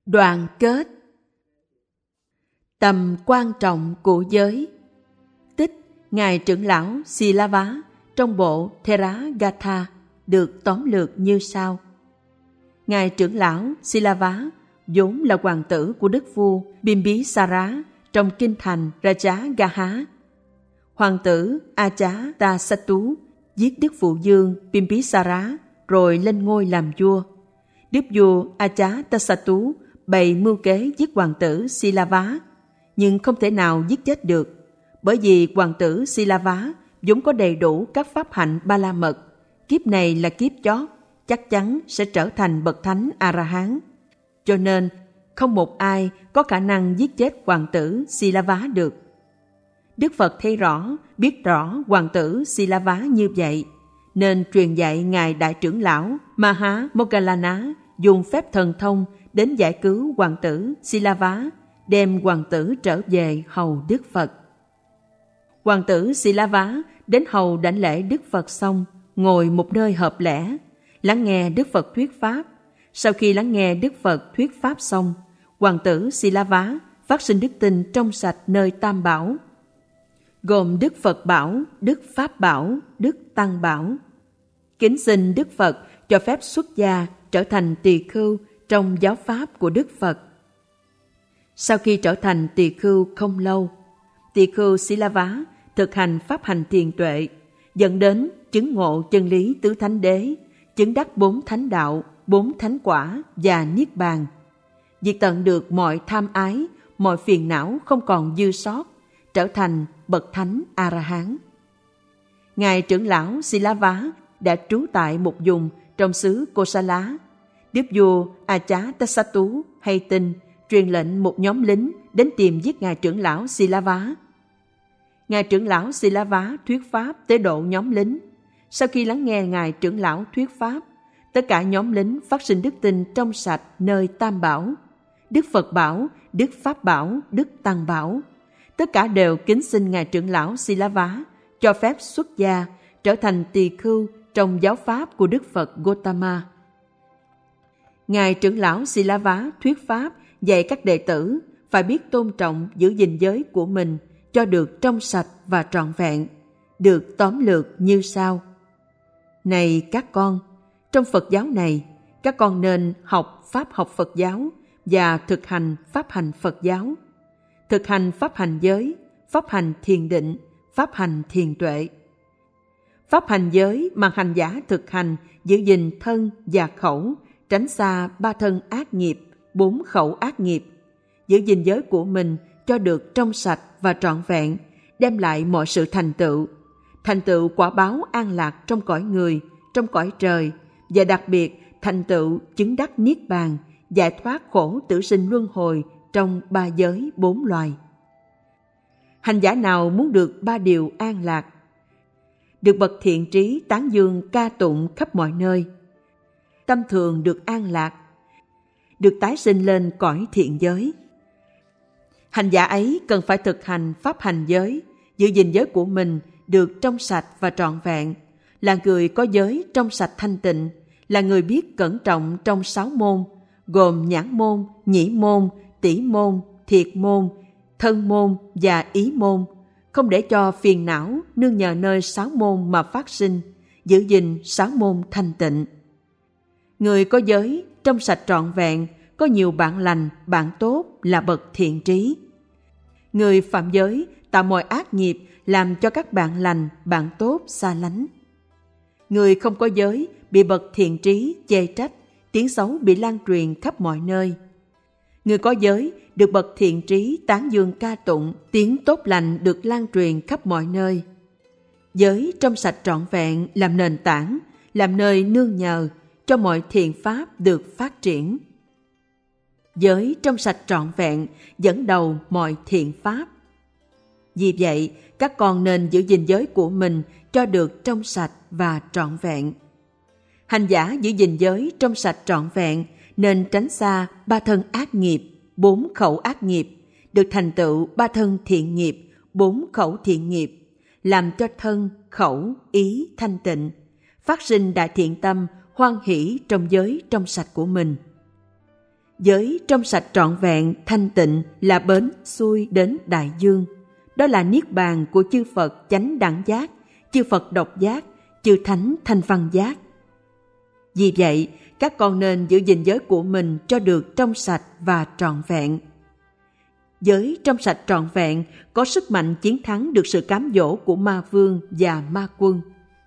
Đoàn kết. Tầm quan trọng của giới. Tích Ngài trưởng lão Silava trong bộ Theragatha được tóm lược như sau. Ngài trưởng lão Silava vốn là hoàng tử của đức vua Bimbisara trong kinh thành Rajagaha. Hoàng tử Ajatasattu giết đức phụ vương Bimbisara rồi lên ngôi làm vua. Đức vua Ajatasattu bày mưu kế giết hoàng tử Silava, nhưng không thể nào giết chết được, bởi vì hoàng tử Silava vốn có đầy đủ các pháp hạnh ba la mật, kiếp này là kiếp chót, chắc chắn sẽ trở thành bậc thánh A-la-hán. Cho nên không một ai có khả năng giết chết hoàng tử Silava được. Đức Phật thấy rõ, biết rõ hoàng tử Silava như vậy, nên truyền dạy Ngài Đại trưởng lão Maha Moggallana dùng phép thần thông đến giải cứu hoàng tử Silava, đem hoàng tử trở về hầu Đức Phật. Hoàng tử Silava đến hầu đảnh lễ Đức Phật xong, ngồi một nơi hợp lẽ, lắng nghe Đức Phật thuyết pháp. Sau khi lắng nghe Đức Phật thuyết pháp xong, hoàng tử Silava phát sinh đức tin trong sạch nơi Tam Bảo, gồm Đức Phật Bảo, Đức Pháp Bảo, Đức Tăng Bảo. Kính xin Đức Phật cho phép xuất gia trở thành tỳ khưu trong giáo pháp của Đức Phật. Sau khi trở thành tỳ khưu không lâu, tỳ khưu Silava thực hành pháp hành thiền tuệ, dẫn đến chứng ngộ chân lý tứ thánh đế, chứng đắc 4 thánh đạo, 4 thánh quả và niết bàn, diệt tận được mọi tham ái, mọi phiền não không còn dư sót, trở thành bậc thánh A-la-hán. Ngài trưởng lão Silava đã trú tại một vùng trong xứ Kosala. Đức vua Ajatasattu hay tin, truyền lệnh một nhóm lính đến tìm giết ngài trưởng lão Silava. Ngài trưởng lão Silava thuyết pháp tế độ nhóm lính. Sau khi lắng nghe ngài trưởng lão thuyết pháp, tất cả nhóm lính phát sinh đức tin trong sạch nơi Tam Bảo, Đức Phật Bảo, Đức Pháp Bảo, Đức Tăng Bảo. Tất cả đều kính xin ngài trưởng lão Silava cho phép xuất gia trở thành tỳ khưu trong giáo pháp của Đức Phật Gotama. Ngài trưởng lão Silava thuyết pháp dạy các đệ tử phải biết tôn trọng giữ gìn giới của mình cho được trong sạch và trọn vẹn, được tóm lược như sau. Này các con, trong Phật giáo này, các con nên học pháp học Phật giáo và thực hành pháp hành Phật giáo. Thực hành pháp hành giới, pháp hành thiền định, pháp hành thiền tuệ. Pháp hành giới mà hành giả thực hành giữ gìn thân và khẩu, tránh xa 3 thân ác nghiệp, 4 khẩu ác nghiệp. Giữ gìn giới của mình cho được trong sạch và trọn vẹn, đem lại mọi sự thành tựu quả báo an lạc trong cõi người, trong cõi trời, và đặc biệt thành tựu chứng đắc niết bàn, giải thoát khổ tử sinh luân hồi trong 3 giới 4 loài. Hành giả nào muốn được 3 điều an lạc: được bậc thiện trí tán dương ca tụng khắp mọi nơi, tâm thường được an lạc, được tái sinh lên cõi thiện giới. Hành giả ấy cần phải thực hành pháp hành giới, giữ gìn giới của mình được trong sạch và trọn vẹn, là người có giới trong sạch thanh tịnh, là người biết cẩn trọng trong 6 môn, gồm nhãn môn, nhĩ môn, tỷ môn, thiệt môn, thân môn và ý môn, không để cho phiền não nương nhờ nơi 6 môn mà phát sinh, giữ gìn 6 môn thanh tịnh. Người có giới trong sạch trọn vẹn, có nhiều bạn lành, bạn tốt là bậc thiện trí. Người phạm giới tạo mọi ác nghiệp làm cho các bạn lành, bạn tốt xa lánh. Người không có giới bị bậc thiện trí chê trách, tiếng xấu bị lan truyền khắp mọi nơi. Người có giới được bậc thiện trí tán dương ca tụng, tiếng tốt lành được lan truyền khắp mọi nơi. Giới trong sạch trọn vẹn làm nền tảng, làm nơi nương nhờ cho mọi thiện pháp được phát triển. Giới trong sạch trọn vẹn dẫn đầu mọi thiện pháp. Vì vậy, các con nên giữ gìn giới của mình cho được trong sạch và trọn vẹn. Hành giả giữ gìn giới trong sạch trọn vẹn nên tránh xa 3 thân ác nghiệp, 4 khẩu ác nghiệp, được thành tựu 3 thân thiện nghiệp, 4 khẩu thiện nghiệp, làm cho thân, khẩu, ý thanh tịnh, phát sinh đại thiện tâm, hoan hỷ trong giới trong sạch của mình. Giới trong sạch trọn vẹn, thanh tịnh là bến xuôi đến đại dương. Đó là niết bàn của chư Phật chánh đẳng giác, chư Phật độc giác, chư Thánh thanh văn giác. Vì vậy, các con nên giữ gìn giới của mình cho được trong sạch và trọn vẹn. Giới trong sạch trọn vẹn có sức mạnh chiến thắng được sự cám dỗ của ma vương và ma quân.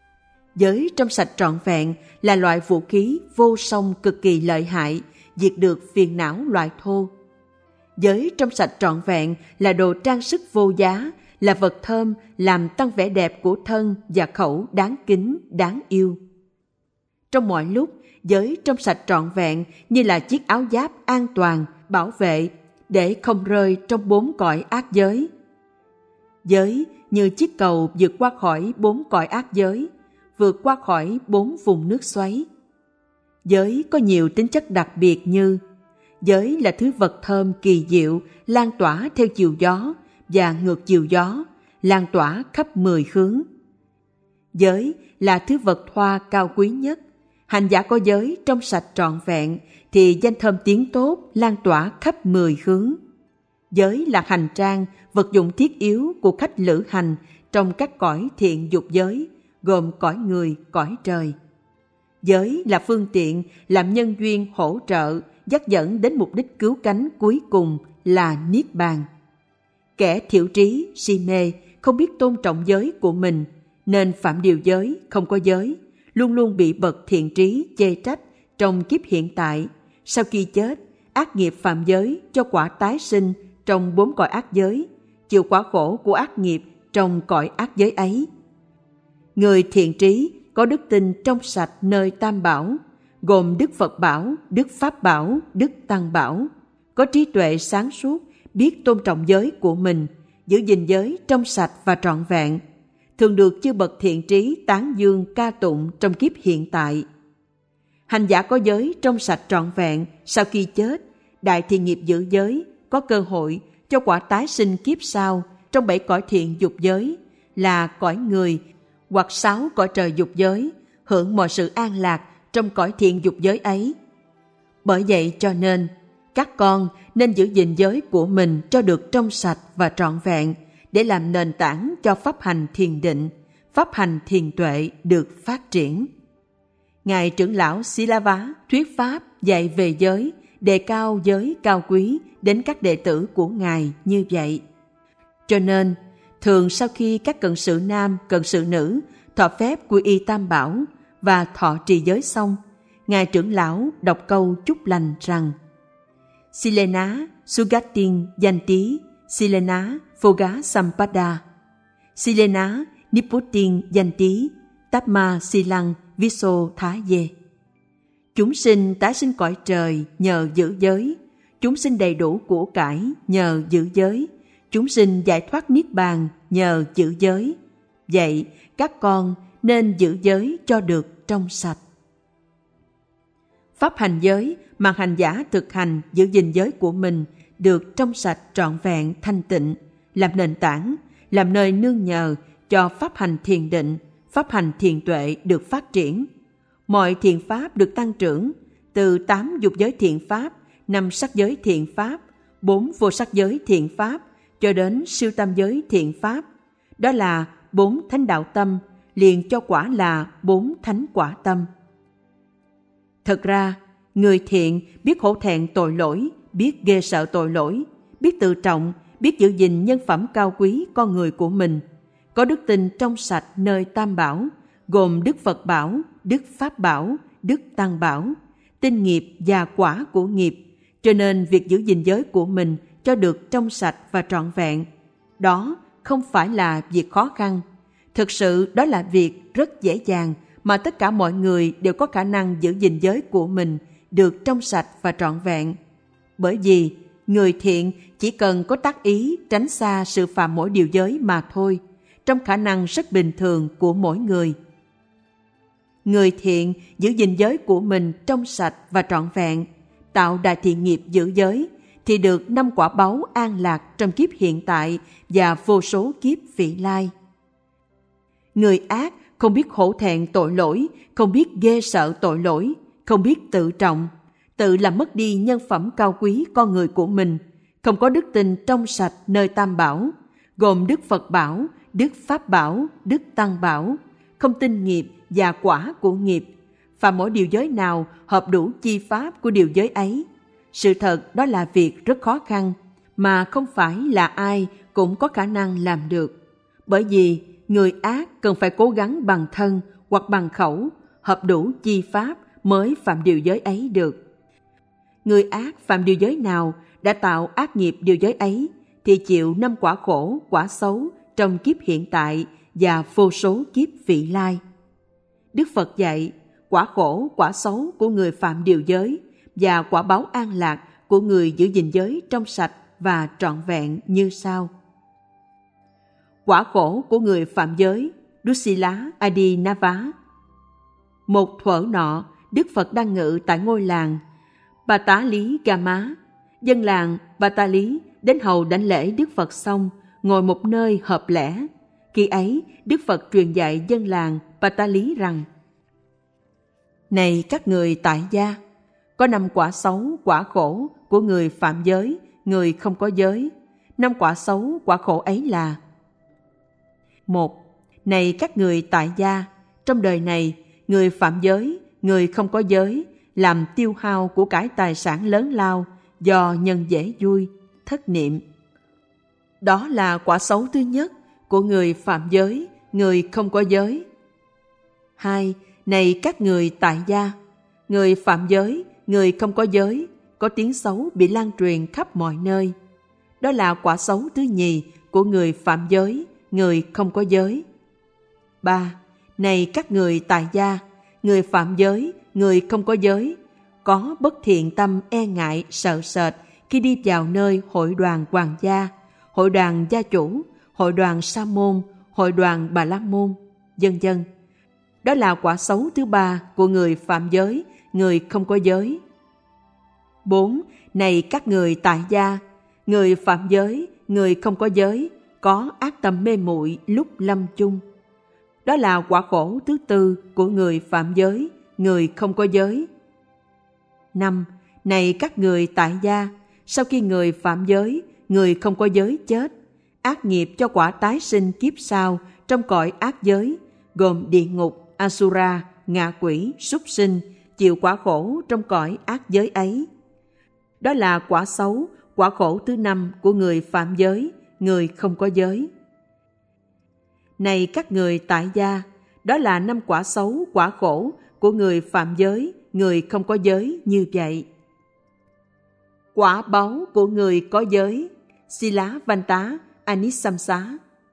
Giới trong sạch trọn vẹn là loại vũ khí vô song cực kỳ lợi hại, diệt được phiền não loại thô. Giới trong sạch trọn vẹn là đồ trang sức vô giá, là vật thơm làm tăng vẻ đẹp của thân và khẩu đáng kính, đáng yêu. Trong mọi lúc, giới trong sạch trọn vẹn như là chiếc áo giáp an toàn, bảo vệ để không rơi trong 4 cõi ác giới. Giới như chiếc cầu vượt qua khỏi 4 cõi ác giới, vượt qua khỏi 4 vùng nước xoáy. Giới có nhiều tính chất đặc biệt như: giới là thứ vật thơm kỳ diệu, lan tỏa theo chiều gió và ngược chiều gió, lan tỏa khắp 10 hướng. Giới là thứ vật hoa cao quý nhất. Hành giả có giới trong sạch trọn vẹn thì danh thơm tiếng tốt lan tỏa khắp 10 hướng. Giới là hành trang, vật dụng thiết yếu của khách lữ hành trong các cõi thiện dục giới, gồm cõi người, cõi trời. Giới là phương tiện làm nhân duyên hỗ trợ, dắt dẫn đến mục đích cứu cánh cuối cùng là niết bàn. Kẻ thiểu trí, si mê, không biết tôn trọng giới của mình, nên phạm điều giới, không có giới, luôn luôn bị bậc thiện trí chê trách trong kiếp hiện tại. Sau khi chết, ác nghiệp phạm giới cho quả tái sinh trong 4 cõi ác giới, chịu quả khổ của ác nghiệp trong cõi ác giới ấy. Người thiện trí có đức tin trong sạch nơi Tam Bảo, gồm Đức Phật Bảo, Đức Pháp Bảo, Đức Tăng Bảo, có trí tuệ sáng suốt, biết tôn trọng giới của mình, giữ gìn giới trong sạch và trọn vẹn, thường được chư bậc thiện trí tán dương ca tụng trong kiếp hiện tại. Hành giả có giới trong sạch trọn vẹn, sau khi chết, đại thiện nghiệp giữ giới, có cơ hội cho quả tái sinh kiếp sau trong 7 cõi thiện dục giới, là cõi người hoặc 6 cõi trời dục giới, hưởng mọi sự an lạc trong cõi thiện dục giới ấy. Bởi vậy cho nên, các con nên giữ gìn giới của mình cho được trong sạch và trọn vẹn, để làm nền tảng cho pháp hành thiền định, pháp hành thiền tuệ được phát triển. Ngài trưởng lão Sila-vá thuyết pháp dạy về giới, đề cao giới cao quý đến các đệ tử của Ngài như vậy. Cho nên, thường sau khi các cận sự nam, cận sự nữ thọ phép quy y Tam Bảo và thọ trì giới xong, Ngài trưởng lão đọc câu chúc lành rằng: Silena Sugatin Yanti Silena Phoga Sampada Silena Niputin Yanti Tapma Silang Viso Thá Ye. Chúng sinh tái sinh cõi trời nhờ giữ giới, chúng sinh đầy đủ của cải nhờ giữ giới, chúng sinh giải thoát niết bàn nhờ giữ giới. Vậy các con nên giữ giới cho được trong sạch. Pháp hành giới mà hành giả thực hành giữ gìn giới của mình được trong sạch trọn vẹn thanh tịnh, làm nền tảng, làm nơi nương nhờ cho pháp hành thiền định, pháp hành thiền tuệ được phát triển. Mọi thiện pháp được tăng trưởng, từ 8 dục giới thiện pháp, 5 sắc giới thiện pháp, 4 vô sắc giới thiện pháp, cho đến siêu tam giới thiện pháp. Đó là 4 thánh đạo tâm, liền cho quả là 4 thánh quả tâm. Thật ra, người thiện biết hổ thẹn tội lỗi, biết ghê sợ tội lỗi, biết tự trọng, biết giữ gìn nhân phẩm cao quý con người của mình, có đức tin trong sạch nơi Tam Bảo, gồm Đức Phật Bảo, Đức Pháp Bảo, Đức Tăng Bảo, tin nghiệp và quả của nghiệp, cho nên việc giữ gìn giới của mình cho được trong sạch và trọn vẹn, đó không phải là việc khó khăn. Thực sự đó là việc rất dễ dàng mà tất cả mọi người đều có khả năng giữ gìn giới của mình được trong sạch và trọn vẹn. Bởi vì người thiện chỉ cần có tác ý tránh xa sự phạm mỗi điều giới mà thôi, trong khả năng rất bình thường của mỗi người. Người thiện giữ gìn giới của mình trong sạch và trọn vẹn, tạo đại thiện nghiệp giữ giới, thì được 5 quả báu an lạc trong kiếp hiện tại và vô số kiếp vị lai. Người ác không biết hổ thẹn tội lỗi, không biết ghê sợ tội lỗi, không biết tự trọng, tự làm mất đi nhân phẩm cao quý con người của mình, không có đức tin trong sạch nơi Tam Bảo, gồm Đức Phật Bảo, Đức Pháp Bảo, Đức Tăng Bảo, không tin nghiệp và quả của nghiệp, và mỗi điều giới nào hợp đủ chi pháp của điều giới ấy. Sự thật đó là việc rất khó khăn, mà không phải là ai cũng có khả năng làm được. Bởi vì người ác cần phải cố gắng bằng thân hoặc bằng khẩu, hợp đủ chi pháp mới phạm điều giới ấy được. Người ác phạm điều giới nào đã tạo ác nghiệp điều giới ấy thì chịu 5 quả khổ, quả xấu trong kiếp hiện tại và vô số kiếp vị lai. Đức Phật dạy quả khổ, quả xấu của người phạm điều giới và quả báo an lạc của người giữ gìn giới trong sạch và trọn vẹn như sau. Quả khổ của người phạm giới, Dusila Adinava. Một thuở nọ, Đức Phật đang ngự tại ngôi làng Patali Gama. Dân làng Patali đến hầu đảnh lễ Đức Phật xong, ngồi một nơi hợp lẽ. Khi ấy, Đức Phật truyền dạy dân làng Patali rằng: Này các người tại gia, có 5 quả xấu, quả khổ của người phạm giới, người không có giới. 5 quả xấu, quả khổ ấy là: 1. Này các người tại gia, trong đời này, người phạm giới, người không có giới, làm tiêu hao của cải tài sản lớn lao do nhân dễ vui, thất niệm. Đó là quả xấu thứ nhất của người phạm giới, người không có giới. 2. Này các người tại gia, người phạm giới, người không có giới, có tiếng xấu bị lan truyền khắp mọi nơi. Đó là quả xấu thứ nhì của người phạm giới, người không có giới. 3. Này các người tại gia, người phạm giới, người không có giới, có bất thiện tâm e ngại, sợ sệt khi đi vào nơi hội đoàn hoàng gia, hội đoàn gia chủ, hội đoàn sa môn, hội đoàn bà la môn, vân vân. Đó là quả xấu thứ ba của người phạm giới, người không có giới. 4. Này các người tại gia, người phạm giới, người không có giới, có ác tâm mê muội lúc lâm chung. Đó là quả khổ thứ tư của người phạm giới, người không có giới. 5. Này các người tại gia, sau khi người phạm giới, người không có giới chết, ác nghiệp cho quả tái sinh kiếp sau trong cõi ác giới, gồm địa ngục, Asura, ngạ quỷ, súc sinh, chịu quả khổ trong cõi ác giới ấy. Đó là quả xấu, quả khổ thứ 5 của người phạm giới, người không có giới. Này các người tại gia, đó là 5 quả xấu, quả khổ của người phạm giới, người không có giới như vậy. Quả báu của người có giới, Sila Vanta Anisamsa.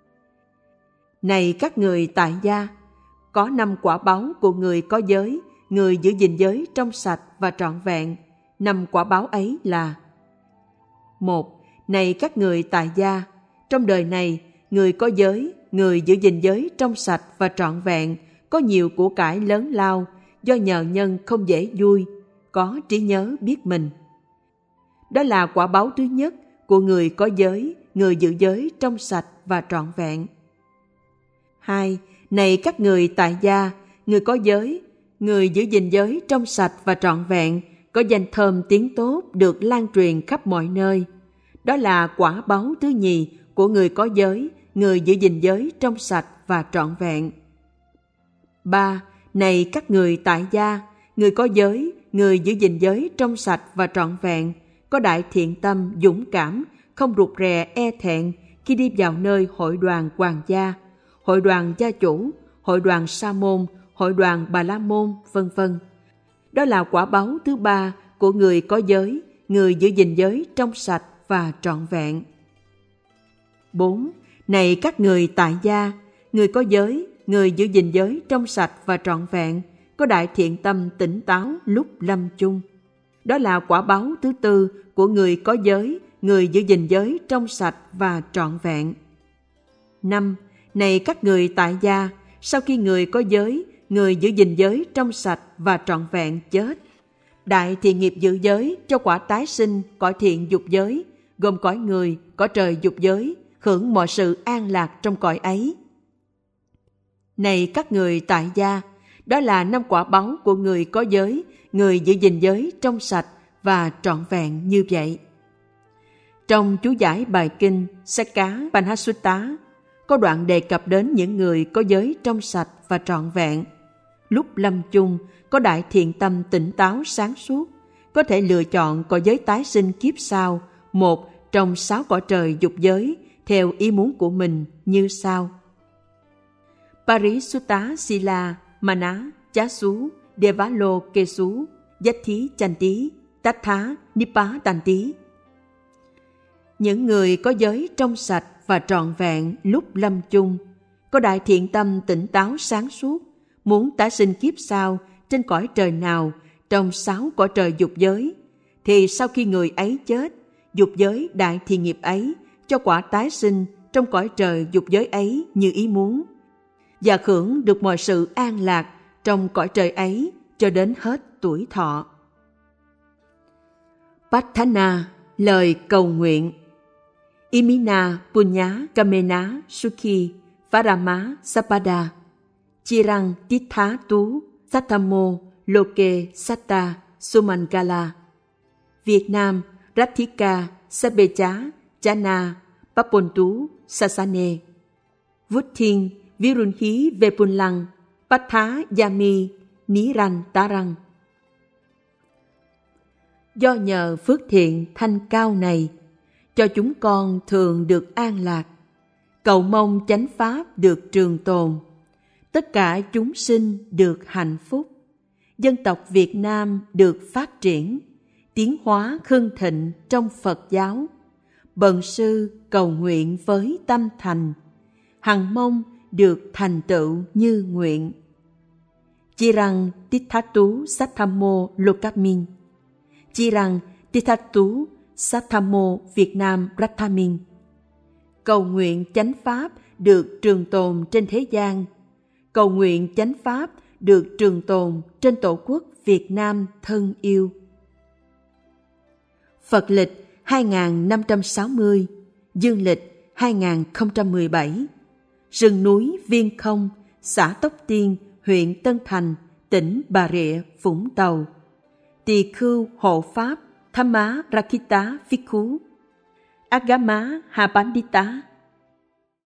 Này các người tại gia, có 5 quả báu của người có giới, người giữ gìn giới trong sạch và trọn vẹn. 5 quả báu ấy là: 1. Này các người tại gia, trong đời này, người có giới, người giữ gìn giới trong sạch và trọn vẹn, có nhiều của cải lớn lao, do nhờ nhân không dễ vui, có trí nhớ biết mình. Đó là quả báu thứ nhất của người có giới, người giữ giới trong sạch và trọn vẹn. 2. Này các người tại gia, người có giới, người giữ gìn giới trong sạch và trọn vẹn, có danh thơm tiếng tốt được lan truyền khắp mọi nơi. Đó là quả báu thứ nhì của người có giới, người giữ gìn giới trong sạch và trọn vẹn. 3. Này các người tại gia, người có giới, người giữ gìn giới trong sạch và trọn vẹn, có đại thiện tâm, dũng cảm, không rụt rè e thẹn khi đi vào nơi hội đoàn hoàng gia, hội đoàn gia chủ, hội đoàn sa môn, hội đoàn bà la môn, vân vân. Đó là quả báu thứ 3 của người có giới, người giữ gìn giới trong sạch và trọn vẹn. 4. Này các người tại gia, người có giới, người giữ gìn giới trong sạch và trọn vẹn, có đại thiện tâm tỉnh táo lúc lâm chung. Đó là quả báu thứ 4 của người có giới, người giữ gìn giới trong sạch và trọn vẹn. 5. Này các người tại gia, sau khi người có giới, người giữ gìn giới trong sạch và trọn vẹn chết, đại thiện nghiệp giữ giới cho quả tái sinh cõi thiện dục giới, gồm cõi người, cõi trời dục giới, hưởng mọi sự an lạc trong cõi ấy. Này các người tại gia, đó là 5 quả báu của người có giới, người giữ gìn giới trong sạch và trọn vẹn như vậy. Trong chú giải bài kinh Sakka Panhasutta có đoạn đề cập đến những người có giới trong sạch và trọn vẹn. Lúc lâm chung có đại thiện tâm tỉnh táo sáng suốt, có thể lựa chọn cõi giới tái sinh kiếp sau, một trong 6 cõi trời dục giới theo ý muốn của mình như sau: Parisutta Sila Mana Chasu Devalo Kesu Yathi Chanti Tatha Nipatanti. Những người có giới trong sạch và trọn vẹn lúc lâm chung, có đại thiện tâm tỉnh táo sáng suốt, muốn tái sinh kiếp sau trên cõi trời nào trong 6 cõi trời dục giới, thì sau khi người ấy chết, dục giới đại thiện nghiệp ấy cho quả tái sinh trong cõi trời dục giới ấy như ý muốn, và hưởng được mọi sự an lạc trong cõi trời ấy cho đến hết tuổi thọ. Patthana, lời cầu nguyện. Imina Punya Kamena Sukhi Parama Sapada Chirang Titha Tú Sathamo Loke Satta Sumangala. Việt Nam Rathika Sabecha Chana Papontu Sasane Vút Thiên Virunhi Vepunlang Patha Yami Niran Tarang. Do nhờ phước thiện thanh cao này, cho chúng con thường được an lạc, cầu mong chánh pháp được trường tồn, tất cả chúng sinh được hạnh phúc, dân tộc Việt Nam được phát triển, tiến hóa hưng thịnh trong Phật giáo. Bần sư cầu nguyện với tâm thành, hằng mong được thành tựu như nguyện. Chirang Tithatu Sathamo Lokamin, Chirang Tithatu Sathamo Việt Nam Rathamin. Cầu nguyện chánh pháp được trường tồn trên thế gian, cầu nguyện chánh pháp được trường tồn trên tổ quốc Việt Nam thân yêu. Phật lịch 2560, dương lịch 2017. Rừng núi Viên Không, xã Tóc Tiên, huyện Tân Thành, tỉnh Bà Rịa, Vũng Tàu. Tỳ khưu hộ pháp Thamma Rakita Phikhu, Agama Habandita